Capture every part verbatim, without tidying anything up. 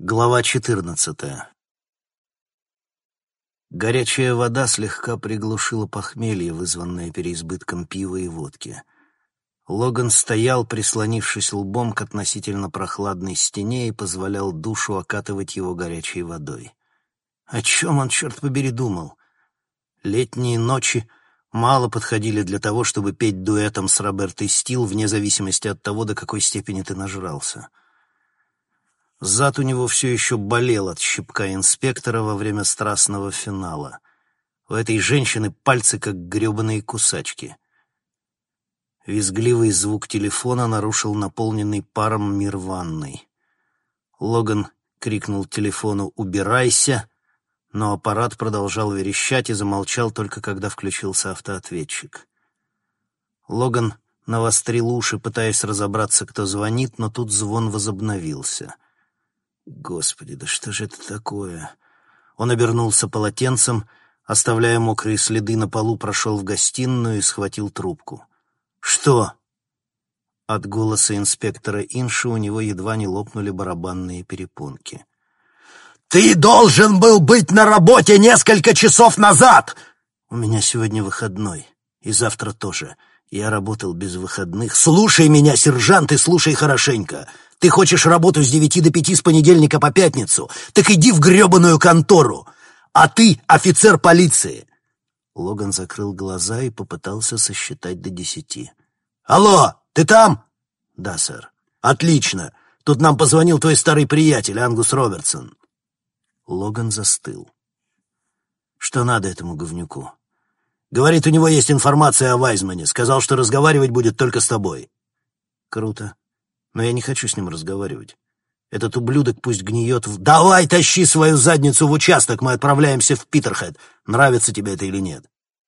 Глава четырнадцатая. Горячая вода слегка приглушила похмелье, вызванное переизбытком пива и водки. Логан стоял, прислонившись лбом к относительно прохладной стене, и позволял душу окатывать его горячей водой. О чем он, черт побери, думал? Летние ночи мало подходили для того, чтобы петь дуэтом с Робертой Стил, вне зависимости от того, до какой степени ты нажрался. Зад у него все еще болел от щипка инспектора во время страстного финала. У этой женщины пальцы как гребаные кусачки. Визгливый звук телефона нарушил наполненный паром мир ванной. Логан крикнул телефону «Убирайся!», но аппарат продолжал верещать и замолчал только когда включился автоответчик. Логан навострил уши, пытаясь разобраться, кто звонит, но тут звон возобновился. Господи, да что же это такое? Он обернулся полотенцем, оставляя мокрые следы на полу, прошел в гостиную и схватил трубку. «Что?» От голоса инспектора Инши у него едва не лопнули барабанные перепонки. «Ты должен был быть на работе несколько часов назад!» «У меня сегодня выходной, и завтра тоже. Я работал без выходных». «Слушай меня, сержант, и слушай хорошенько. Ты хочешь работу с девяти до пяти с понедельника по пятницу? Так иди в гребаную контору! А ты офицер полиции!» Логан закрыл глаза и попытался сосчитать до десяти. «Алло, ты там?» «Да, сэр». «Отлично. Тут нам позвонил твой старый приятель, Ангус Робертсон». Логан застыл. «Что надо этому говнюку?» «Говорит, у него есть информация о Вайзмане. Сказал, что разговаривать будет только с тобой». «Круто. Но я не хочу с ним разговаривать. Этот ублюдок пусть гниет в...» «Давай тащи свою задницу в участок, мы отправляемся в Питерхед. Нравится тебе это или нет?»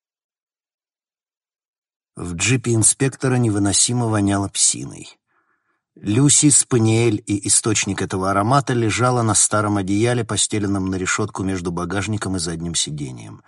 В джипе инспектора невыносимо воняло псиной. Люси, спаниель и источник этого аромата лежала на старом одеяле, постеленном на решетку между багажником и задним сиденьем.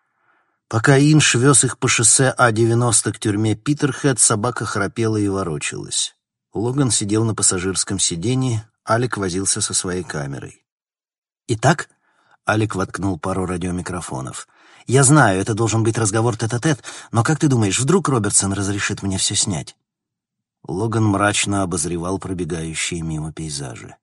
Пока Инш вез их по шоссе А девяносто к тюрьме Питерхед, собака храпела и ворочалась. Логан сидел на пассажирском сиденье, Алек возился со своей камерой. «Итак?» — Алек воткнул пару радиомикрофонов. «Я знаю, это должен быть разговор тет-а-тет, но как ты думаешь, вдруг Робертсон разрешит мне все снять?» Логан мрачно обозревал пробегающие мимо пейзажи.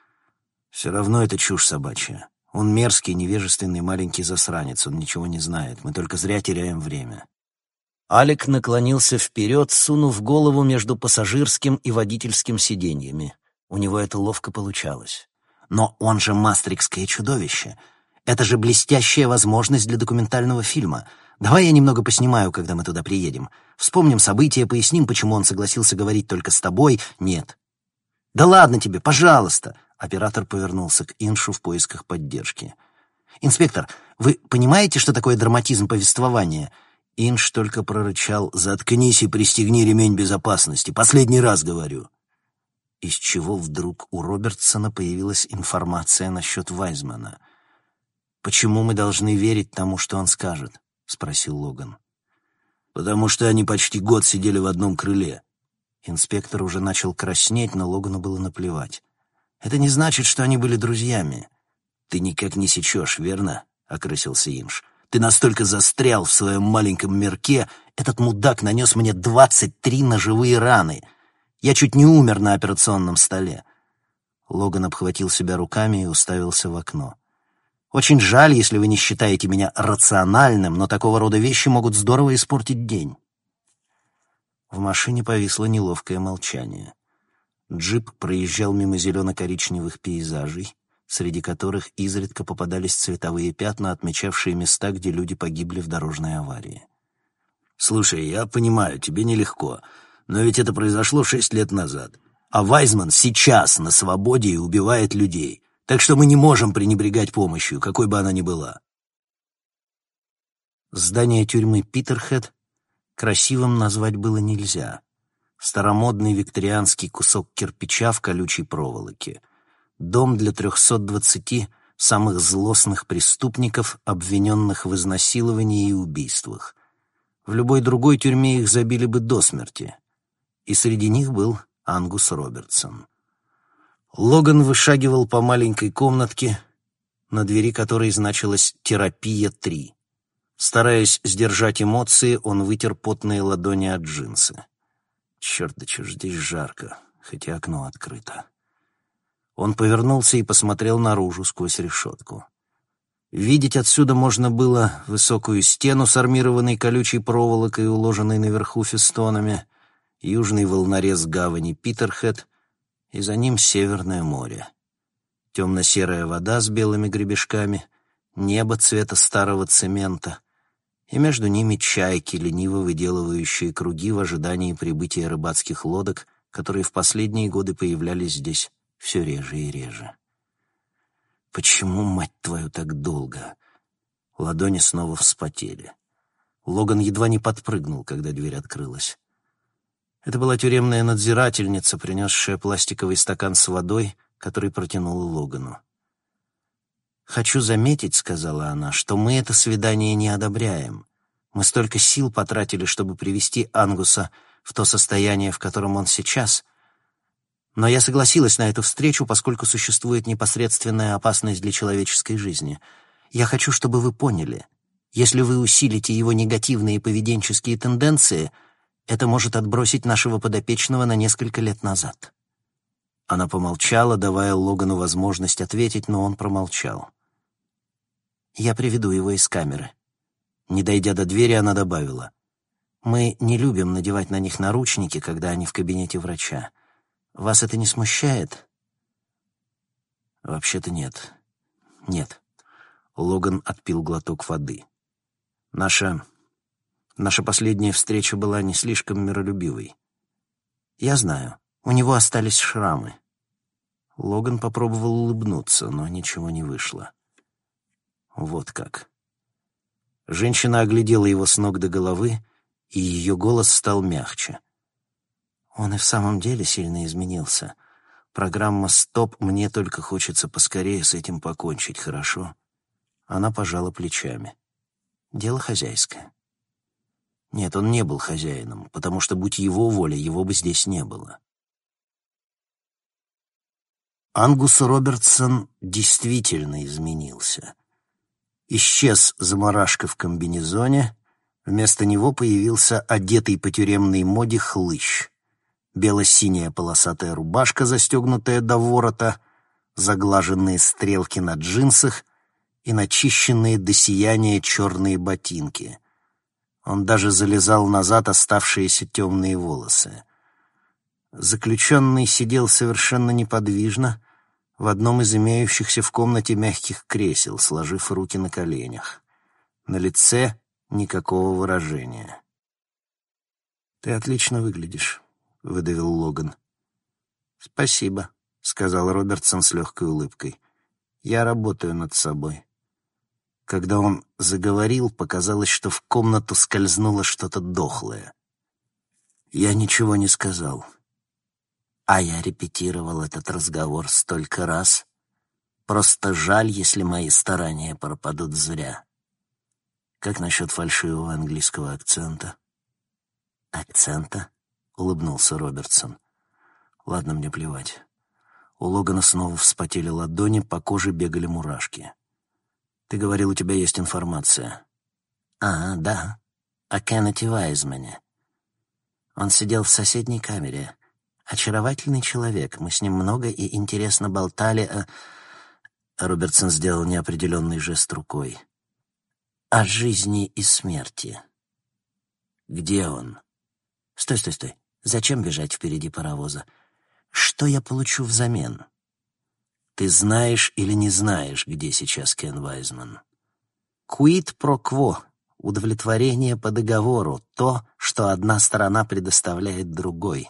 «Все равно это чушь собачья. Он мерзкий, невежественный маленький засранец, он ничего не знает, мы только зря теряем время». Алек наклонился вперед, сунув голову между пассажирским и водительским сиденьями. У него это ловко получалось. «Но он же мастрикское чудовище. Это же блестящая возможность для документального фильма. Давай я немного поснимаю, когда мы туда приедем. Вспомним события, поясним, почему он согласился говорить только с тобой. Нет». «Да ладно тебе, пожалуйста!» Оператор повернулся к Иншу в поисках поддержки. «Инспектор, вы понимаете, что такое драматизм повествования?» Инш только прорычал: «Заткнись и пристегни ремень безопасности. Последний раз говорю». Из чего вдруг у Робертсона появилась информация насчет Вайзмана? «Почему мы должны верить тому, что он скажет?» — спросил Логан. «Потому что они почти год сидели в одном крыле». Инспектор уже начал краснеть, но Логану было наплевать. «Это не значит, что они были друзьями». «Ты никак не сечешь, верно?» — окрысился Инш. «Ты настолько застрял в своем маленьком мирке, этот мудак нанес мне двадцать три ножевые раны. Я чуть не умер на операционном столе». Логан обхватил себя руками и уставился в окно. «Очень жаль, если вы не считаете меня рациональным, но такого рода вещи могут здорово испортить день». В машине повисло неловкое молчание. Джип проезжал мимо зелено-коричневых пейзажей, среди которых изредка попадались цветовые пятна, отмечавшие места, где люди погибли в дорожной аварии. «Слушай, я понимаю, тебе нелегко, но ведь это произошло шесть лет назад, а Вайзман сейчас на свободе и убивает людей, так что мы не можем пренебрегать помощью, какой бы она ни была». Здание тюрьмы Питерхед красивым назвать было нельзя. Старомодный викторианский кусок кирпича в колючей проволоке. Дом для трехсот двадцати самых злостных преступников, обвиненных в изнасиловании и убийствах. В любой другой тюрьме их забили бы до смерти. И среди них был Ангус Робертсон. Логан вышагивал по маленькой комнатке, на двери которой значилось «Терапия три». Стараясь сдержать эмоции, он вытер потные ладони от джинсы. Черт, да чё ж здесь жарко, хоть и окно открыто. Он повернулся и посмотрел наружу сквозь решетку. Видеть отсюда можно было высокую стену с армированной колючей проволокой, уложенной наверху фестонами, южный волнорез гавани Питерхед, и за ним Северное море. Темно-серая вода с белыми гребешками, небо цвета старого цемента, и между ними чайки, лениво выделывающие круги в ожидании прибытия рыбацких лодок, которые в последние годы появлялись здесь все реже и реже. Почему, мать твою, так долго? Ладони снова вспотели. Логан едва не подпрыгнул, когда дверь открылась. Это была тюремная надзирательница, принесшая пластиковый стакан с водой, который протянула Логану. «Хочу заметить, — сказала она, — что мы это свидание не одобряем. Мы столько сил потратили, чтобы привести Ангуса в то состояние, в котором он сейчас. Но я согласилась на эту встречу, поскольку существует непосредственная опасность для человеческой жизни. Я хочу, чтобы вы поняли, если вы усилите его негативные поведенческие тенденции, это может отбросить нашего подопечного на несколько лет назад». Она помолчала, давая Логану возможность ответить, но он промолчал. «Я приведу его из камеры». Не дойдя до двери, она добавила: «Мы не любим надевать на них наручники, когда они в кабинете врача. Вас это не смущает?» «Вообще-то нет. Нет». Логан отпил глоток воды. «Наша... наша последняя встреча была не слишком миролюбивой. Я знаю, у него остались шрамы». Логан попробовал улыбнуться, но ничего не вышло. «Вот как». Женщина оглядела его с ног до головы, и ее голос стал мягче. «Он и в самом деле сильно изменился. Программа «Стоп», мне только хочется поскорее с этим покончить, хорошо?» Она пожала плечами. «Дело хозяйское». Нет, он не был хозяином, потому что, будь его воля, его бы здесь не было. Ангус Робертсон действительно изменился. Исчез заморашка в комбинезоне, вместо него появился одетый по тюремной моде хлыщ. Бело-синяя полосатая рубашка, застегнутая до ворота, заглаженные стрелки на джинсах и начищенные до сияния черные ботинки. Он даже залезал назад оставшиеся темные волосы. Заключенный сидел совершенно неподвижно в одном из имеющихся в комнате мягких кресел, сложив руки на коленях. На лице никакого выражения. «Ты отлично выглядишь», — выдавил Логан. «Спасибо», — сказал Робертсон с легкой улыбкой. «Я работаю над собой». Когда он заговорил, показалось, что в комнату скользнуло что-то дохлое. Я ничего не сказал. А я репетировал этот разговор столько раз. Просто жаль, если мои старания пропадут зря. Как насчет фальшивого английского акцента? «Акцента?» — улыбнулся Робертсон. «Ладно, мне плевать». У Логана снова вспотели ладони, по коже бегали мурашки. «Ты говорил, у тебя есть информация». «А, да. О Кеннете Вайзмане. Он сидел в соседней камере. Очаровательный человек. Мы с ним много и интересно болтали о...» Робертсон сделал неопределенный жест рукой. «О жизни и смерти». «Где он?» «Стой, стой, стой. Зачем бежать впереди паровоза? Что я получу взамен?» «Ты знаешь или не знаешь, где сейчас Кен Вайзман?» «Quid pro quo. Удовлетворение по договору. То, что одна сторона предоставляет другой».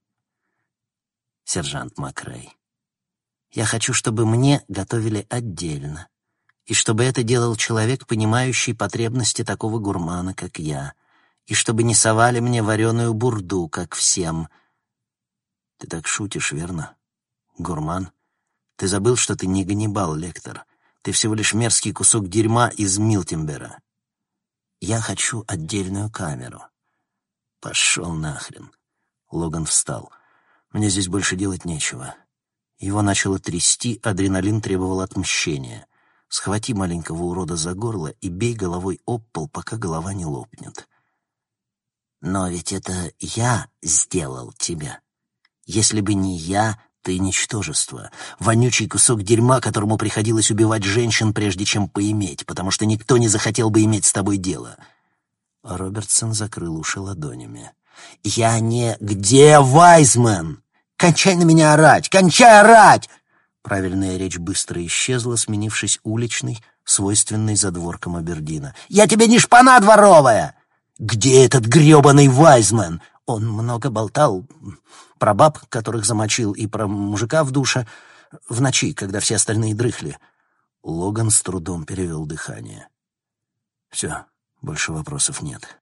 «Сержант Макрей, я хочу, чтобы мне готовили отдельно, и чтобы это делал человек, понимающий потребности такого гурмана, как я, и чтобы не совали мне вареную бурду, как всем». «Ты так шутишь, верно? Гурман? Ты забыл, что ты не Ганнибал, Лектор. Ты всего лишь мерзкий кусок дерьма из Милтимбера». «Я хочу отдельную камеру». «Пошел нахрен». Логан встал. «Мне здесь больше делать нечего. Его начало трясти, адреналин требовал отмщения. Схвати маленького урода за горло и бей головой об пол, пока голова не лопнет. Но ведь это я сделал тебя. Если бы не я, ты ничтожество. Вонючий кусок дерьма, которому приходилось убивать женщин, прежде чем поиметь, потому что никто не захотел бы иметь с тобой дело. Робертсон закрыл уши ладонями. «Я не... Где Вайзман? Кончай на меня орать! Кончай орать!» Правильная речь быстро исчезла, сменившись уличной, свойственной задворкам Абердина. «Я тебе не шпана дворовая! Где этот грёбаный Вайзман? Он много болтал про баб, которых замочил, и про мужика в душе в ночи, когда все остальные дрыхли». Логан с трудом перевел дыхание. «Все, больше вопросов нет».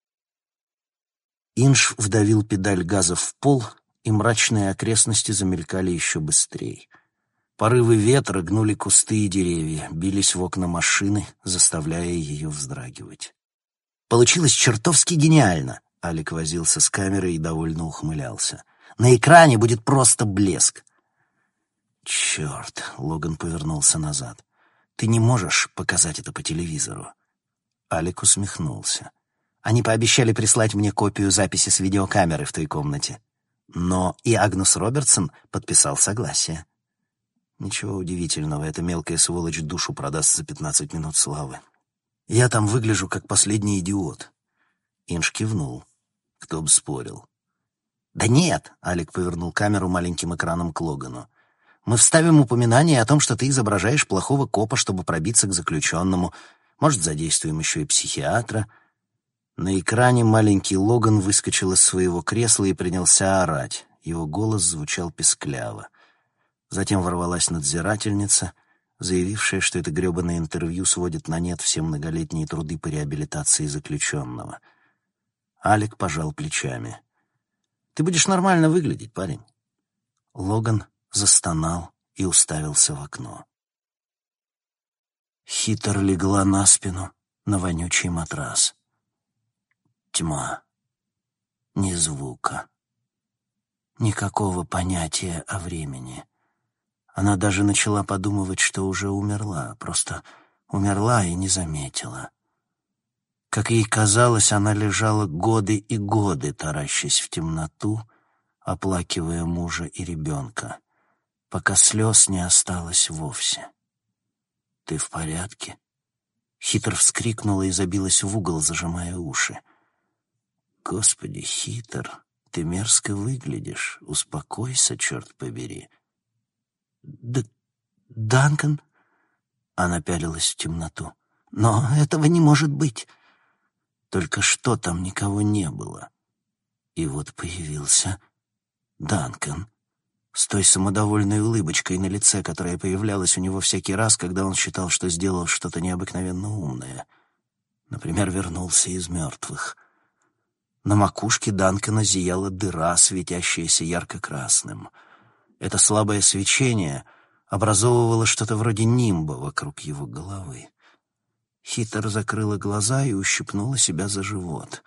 Инж вдавил педаль газа в пол, и мрачные окрестности замелькали еще быстрее. Порывы ветра гнули кусты и деревья, бились в окна машины, заставляя ее вздрагивать. «Получилось чертовски гениально!» — Алик возился с камерой и довольно ухмылялся. «На экране будет просто блеск!» «Черт!» — Логан повернулся назад. «Ты не можешь показать это по телевизору?» Алик усмехнулся. «Они пообещали прислать мне копию записи с видеокамеры в той комнате. Но и Агнус Робертсон подписал согласие». «Ничего удивительного, эта мелкая сволочь душу продаст за пятнадцать минут славы. Я там выгляжу как последний идиот». Инж кивнул. Кто бы спорил. «Да нет!» — Алик повернул камеру маленьким экраном к Логану. «Мы вставим упоминание о том, что ты изображаешь плохого копа, чтобы пробиться к заключенному. Может, задействуем еще и психиатра». На экране маленький Логан выскочил из своего кресла и принялся орать. Его голос звучал пискляво. Затем ворвалась надзирательница, заявившая, что это грёбаное интервью сводит на нет все многолетние труды по реабилитации заключенного. Алик пожал плечами. «Ты будешь нормально выглядеть, парень». Логан застонал и уставился в окно. Хитр легла на спину на вонючий матрас. Тьма. Ни звука. Никакого понятия о времени. Она даже начала подумывать, что уже умерла, просто умерла и не заметила. Как ей казалось, она лежала годы и годы, таращась в темноту, оплакивая мужа и ребенка, пока слез не осталось вовсе. «Ты в порядке?» Хитр вскрикнула и забилась в угол, зажимая уши. «Господи, Хитр, ты мерзко выглядишь. Успокойся, черт побери». «Д... Данкан?» Она пялилась в темноту. «Но этого не может быть». Только что там никого не было. И вот появился Данкан с той самодовольной улыбочкой на лице, которая появлялась у него всякий раз, когда он считал, что сделал что-то необыкновенно умное. Например, вернулся из мертвых. На макушке Данкана зияла дыра, светящаяся ярко-красным. Это слабое свечение образовывало что-то вроде нимба вокруг его головы. Хитр закрыла глаза и ущипнула себя за живот.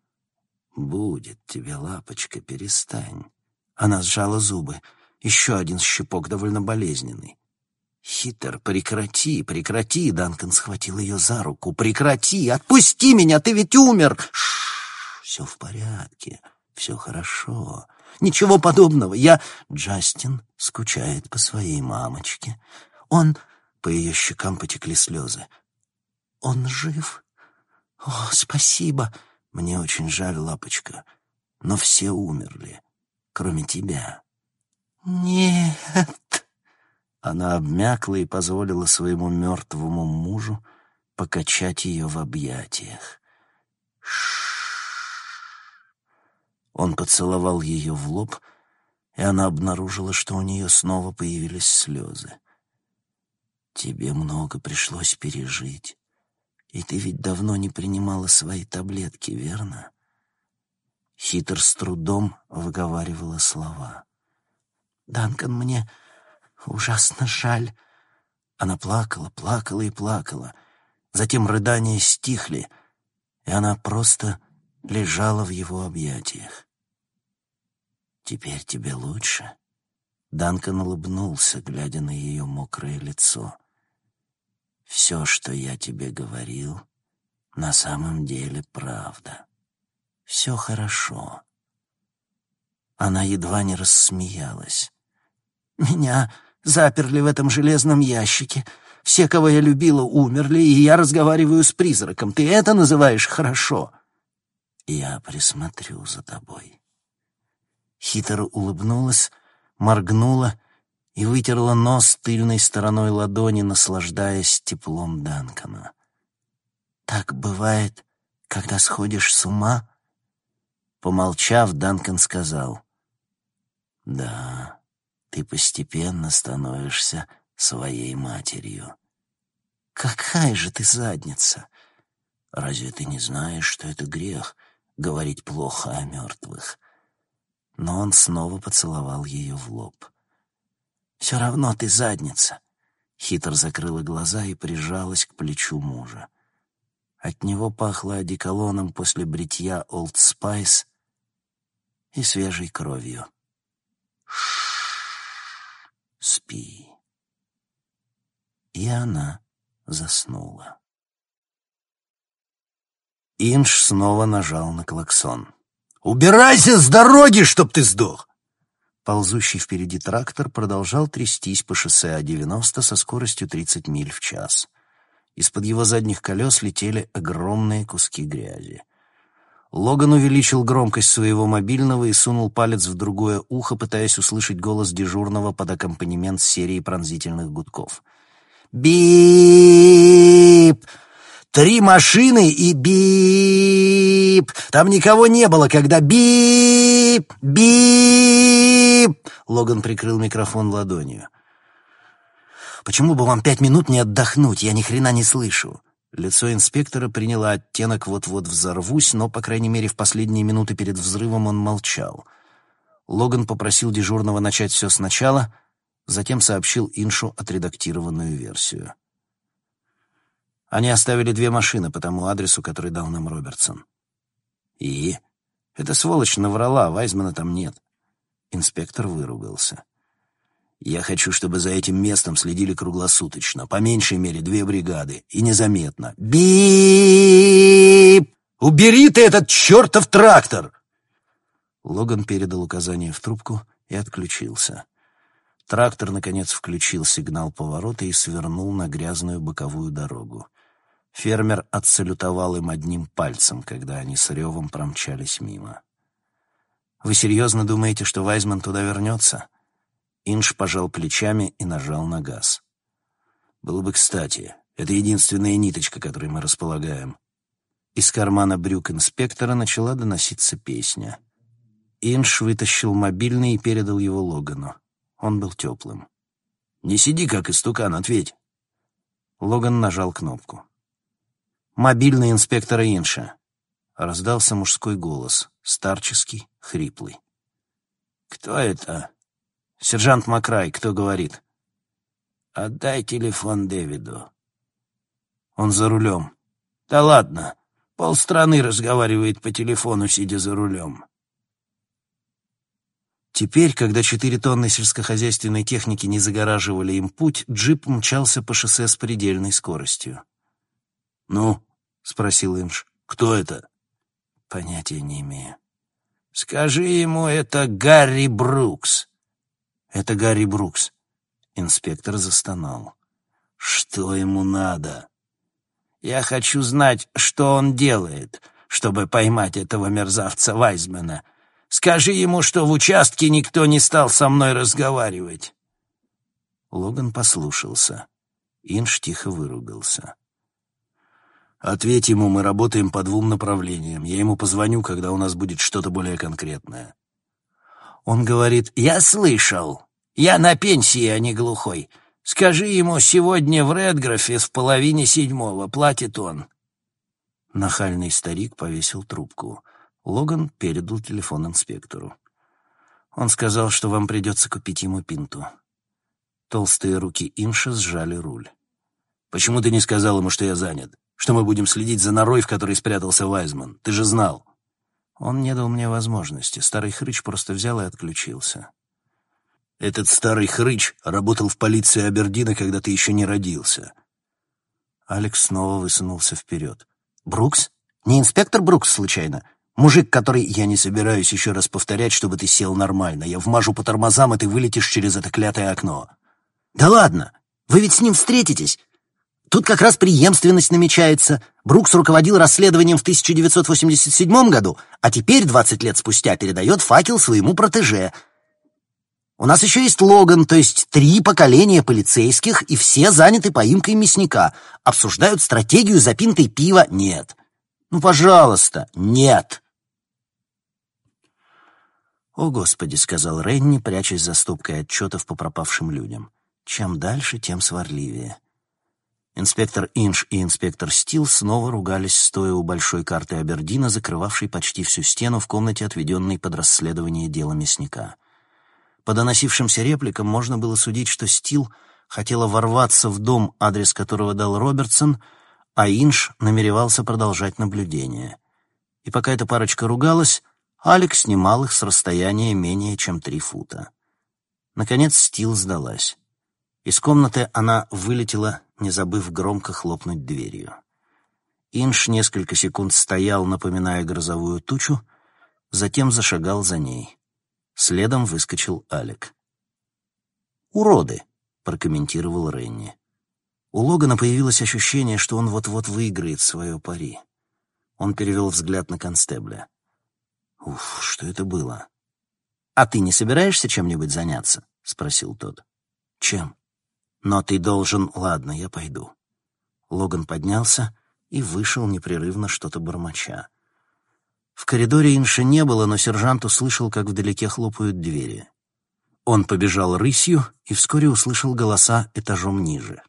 «Будет тебе, лапочка, перестань». Она сжала зубы. Еще один щипок, довольно болезненный. «Хитр, прекрати, прекрати!» Данкан схватил ее за руку. «Прекрати! Отпусти меня! Ты ведь умер!» «Ш-ш-ш! Все в порядке, все хорошо. Ничего подобного. Я...» Джастин скучает по своей мамочке. Он... По ее щекам потекли слезы. «Он жив? О, спасибо!» «Мне очень жаль, лапочка, но все умерли, кроме тебя». «Нет!» Она обмякла и позволила своему мертвому мужу покачать ее в объятиях. Ш-ш-ш. Он поцеловал ее в лоб, и она обнаружила, что у нее снова появились слезы. «Тебе много пришлось пережить. И ты ведь давно не принимала свои таблетки, верно?» Хитр с трудом выговаривала слова. «Данкан, мне ужасно жаль». Она плакала, плакала и плакала. Затем рыдания стихли, и она просто лежала в его объятиях. «Теперь тебе лучше?» Данкан улыбнулся, глядя на ее мокрое лицо. «Все, что я тебе говорил, на самом деле правда. Все хорошо». Она едва не рассмеялась. «Меня заперли в этом железном ящике. Все, кого я любила, умерли, и я разговариваю с призраком. Ты это называешь хорошо?» «Я присмотрю за тобой». Хитро улыбнулась, моргнула и вытерла нос тыльной стороной ладони, наслаждаясь теплом Данкана. «Так бывает, когда сходишь с ума?» Помолчав, Данкан сказал: «Да, ты постепенно становишься своей матерью». «Какая же ты задница!» «Разве ты не знаешь, что это грех — говорить плохо о мертвых?» Но он снова поцеловал ее в лоб. «Все равно ты задница!» Хитр закрыла глаза и прижалась к плечу мужа. От него пахло одеколоном после бритья Олд Спайс и свежей кровью. «Ш-ш-ш, спи». И она заснула. Инж снова нажал на клаксон. «Убирайся с дороги, чтоб ты сдох!» Ползущий впереди трактор продолжал трястись по шоссе А девяносто со скоростью тридцать миль в час. Из-под его задних колес летели огромные куски грязи. Логан увеличил громкость своего мобильного и сунул палец в другое ухо, пытаясь услышать голос дежурного под аккомпанемент серии пронзительных гудков. «Бип! Три машины и бип! Там никого не было, когда бип! Бип!» Логан прикрыл микрофон ладонью. «Почему бы вам пять минут не отдохнуть? Я ни хрена не слышу». Лицо инспектора приняло оттенок «вот-вот взорвусь», но, по крайней мере, в последние минуты перед взрывом он молчал. Логан попросил дежурного начать все сначала, затем сообщил Иншу отредактированную версию. Они оставили две машины по тому адресу, который дал нам Робертсон. И? Эта сволочь наврала, Вайзмана там нет. Инспектор выругался. «Я хочу, чтобы за этим местом следили круглосуточно, по меньшей мере две бригады, и незаметно. Бип! Убери ты этот чертов трактор!» Логан передал указание в трубку и отключился. Трактор, наконец, включил сигнал поворота и свернул на грязную боковую дорогу. Фермер отсалютовал им одним пальцем, когда они с ревом промчались мимо. «Вы серьезно думаете, что Вайзман туда вернется?» Инж пожал плечами и нажал на газ. «Было бы кстати. Это единственная ниточка, которой мы располагаем». Из кармана брюк инспектора начала доноситься песня. Инж вытащил мобильный и передал его Логану. Он был теплым. «Не сиди, как истукан, ответь». Логан нажал кнопку. «Мобильный инспектора Инша». Раздался мужской голос, старческий, хриплый. «Кто это?» «Сержант Макрай, кто говорит?» «Отдай телефон Дэвиду». «Он за рулем». «Да ладно, полстраны разговаривает по телефону, сидя за рулем». Теперь, когда четыре тонны сельскохозяйственной техники не загораживали им путь, джип мчался по шоссе с предельной скоростью. «Ну?» — спросил Инж. «Кто это?» «Понятия не имею». «Скажи ему, это Гарри Брукс». «Это Гарри Брукс». Инспектор застонал. «Что ему надо?» «Я хочу знать, что он делает, чтобы поймать этого мерзавца Вайзмана. Скажи ему, что в участке никто не стал со мной разговаривать». Логан послушался. Инж тихо выругался. «Ответь ему, мы работаем по двум направлениям. Я ему позвоню, когда у нас будет что-то более конкретное». Он говорит: «Я слышал. Я на пенсии, а не глухой. Скажи ему, сегодня в Редграфе в половине седьмого платит он». Нахальный старик повесил трубку. Логан передал телефон инспектору. Он сказал, что вам придется купить ему пинту. Толстые руки Инша сжали руль. «Почему ты не сказал ему, что я занят? Что мы будем следить за норой, в которой спрятался Вайзман? Ты же знал». Он не дал мне возможности. Старый хрыч просто взял и отключился. Этот старый хрыч работал в полиции Абердина, когда ты еще не родился. Алекс снова высунулся вперед. «Брукс? Не инспектор Брукс, случайно? Мужик, который...» «Я не собираюсь еще раз повторять, чтобы ты сел нормально. Я вмажу по тормозам, и ты вылетишь через это клятое окно». «Да ладно! Вы ведь с ним встретитесь! Тут как раз преемственность намечается. Брукс руководил расследованием в тысяча девятьсот восемьдесят седьмом году, а теперь, двадцать лет спустя, передает факел своему протеже. У нас еще есть Логан, то есть три поколения полицейских, и все заняты поимкой мясника. Обсуждают стратегию за пинтой пива. Нет. Ну, пожалуйста, нет!» «О, Господи!» — сказал Ренни, прячась за стопкой отчетов по пропавшим людям. «Чем дальше, тем сварливее». Инспектор Инш и инспектор Стил снова ругались, стоя у большой карты Абердина, закрывавшей почти всю стену в комнате, отведенной под расследование дела мясника. По доносившимся репликам можно было судить, что Стил хотела ворваться в дом, адрес которого дал Робертсон, а Инш намеревался продолжать наблюдение. И пока эта парочка ругалась, Алекс снимал их с расстояния менее чем три фута. Наконец Стил сдалась. Из комнаты она вылетела, не забыв громко хлопнуть дверью. Инш несколько секунд стоял, напоминая грозовую тучу, затем зашагал за ней. Следом выскочил Алек. «Уроды», — прокомментировал Ренни. У Логана появилось ощущение, что он вот-вот выиграет свое пари. Он перевел взгляд на констебля. «Уф, что это было?» «А ты не собираешься чем-нибудь заняться?» — спросил тот. «Чем?» «Но ты должен...» «Ладно, я пойду». Логан поднялся и вышел, непрерывно что-то бормоча. В коридоре Инша не было, но сержант услышал, как вдалеке хлопают двери. Он побежал рысью и вскоре услышал голоса этажом ниже.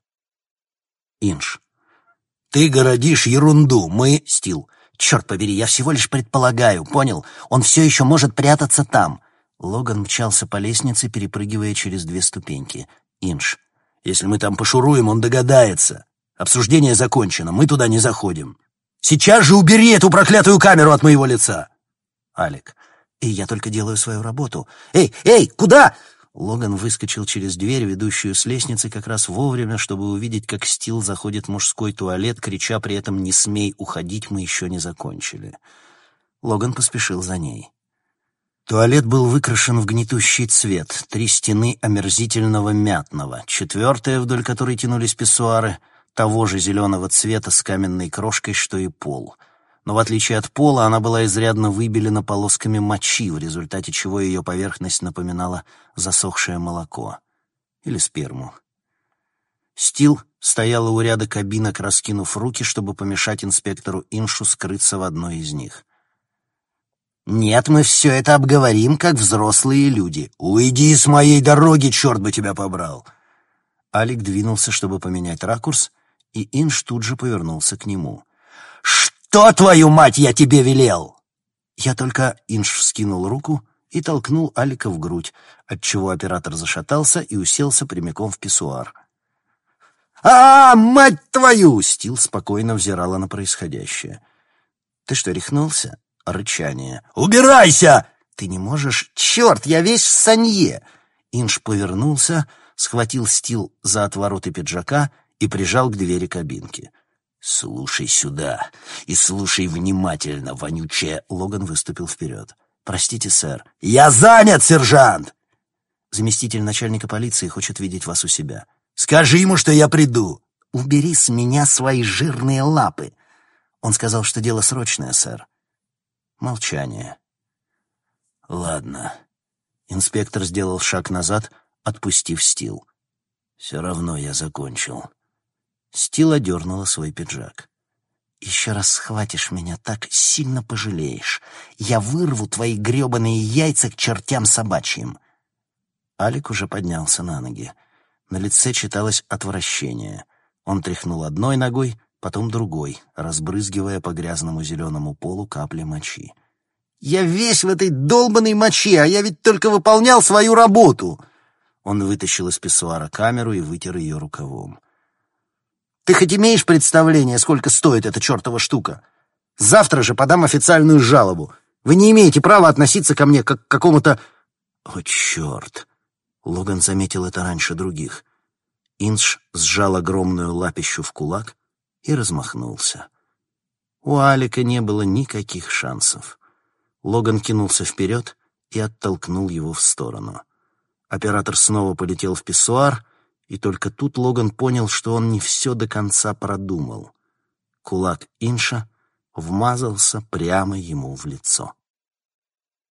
Инш. «Ты городишь ерунду, мы...» Стил. «Черт побери, я всего лишь предполагаю, понял? Он все еще может прятаться там». Логан мчался по лестнице, перепрыгивая через две ступеньки. Инш. «Если мы там пошуруем, он догадается. Обсуждение закончено, мы туда не заходим. Сейчас же убери эту проклятую камеру от моего лица!» Алек. «Эй, я только делаю свою работу». «Эй, эй, куда?» Логан выскочил через дверь, ведущую с лестницы, как раз вовремя, чтобы увидеть, как Стил заходит в мужской туалет, крича при этом «Не смей уходить, мы еще не закончили». Логан поспешил за ней. Туалет был выкрашен в гнетущий цвет, три стены омерзительного мятного, четвертая, вдоль которой тянулись писсуары, того же зеленого цвета с каменной крошкой, что и пол. Но в отличие от пола, она была изрядно выбелена полосками мочи, в результате чего ее поверхность напоминала засохшее молоко. Или сперму. Стил стояла у ряда кабинок, раскинув руки, чтобы помешать инспектору Иншу скрыться в одной из них. «Нет, мы все это обговорим, как взрослые люди». «Уйди с моей дороги, черт бы тебя побрал!» Алик двинулся, чтобы поменять ракурс, и Инш тут же повернулся к нему. «Что, твою мать, я тебе велел?» «Я только...» — Инш вскинул руку и толкнул Алика в грудь, отчего оператор зашатался и уселся прямиком в писсуар. «А, мать твою!» — Стил спокойно взирала на происходящее. «Ты что, рехнулся?» — рычание. «Убирайся!» «Ты не можешь...» «Черт, я весь в санье!» Инш повернулся, схватил Стил за отвороты пиджака и прижал к двери кабинки. «Слушай сюда и слушай внимательно, вонючая...» Логан выступил вперед. «Простите, сэр». «Я занят, сержант!» «Заместитель начальника полиции хочет видеть вас у себя». «Скажи ему, что я приду». «Убери с меня свои жирные лапы». Он сказал, что дело срочное, сэр. Молчание. «Ладно». Инспектор сделал шаг назад, отпустив Стил. «Все равно я закончил». Стил одернула свой пиджак. «Еще раз схватишь меня, так сильно пожалеешь. Я вырву твои гребаные яйца к чертям собачьим». Алик уже поднялся на ноги. На лице читалось отвращение. Он тряхнул одной ногой, потом другой, разбрызгивая по грязному зеленому полу капли мочи. «Я весь в этой долбанной мочи, а я ведь только выполнял свою работу!» Он вытащил из писсуара камеру и вытер ее рукавом. «Ты хоть имеешь представление, сколько стоит эта чертова штука? Завтра же подам официальную жалобу. Вы не имеете права относиться ко мне как к какому-то...» «О, черт!» Логан заметил это раньше других. Инш сжал огромную лапищу в кулак и размахнулся. У Алика не было никаких шансов. Логан кинулся вперед и оттолкнул его в сторону. Оператор снова полетел в писсуар, и только тут Логан понял, что он не все до конца продумал. Кулак Инша вмазался прямо ему в лицо.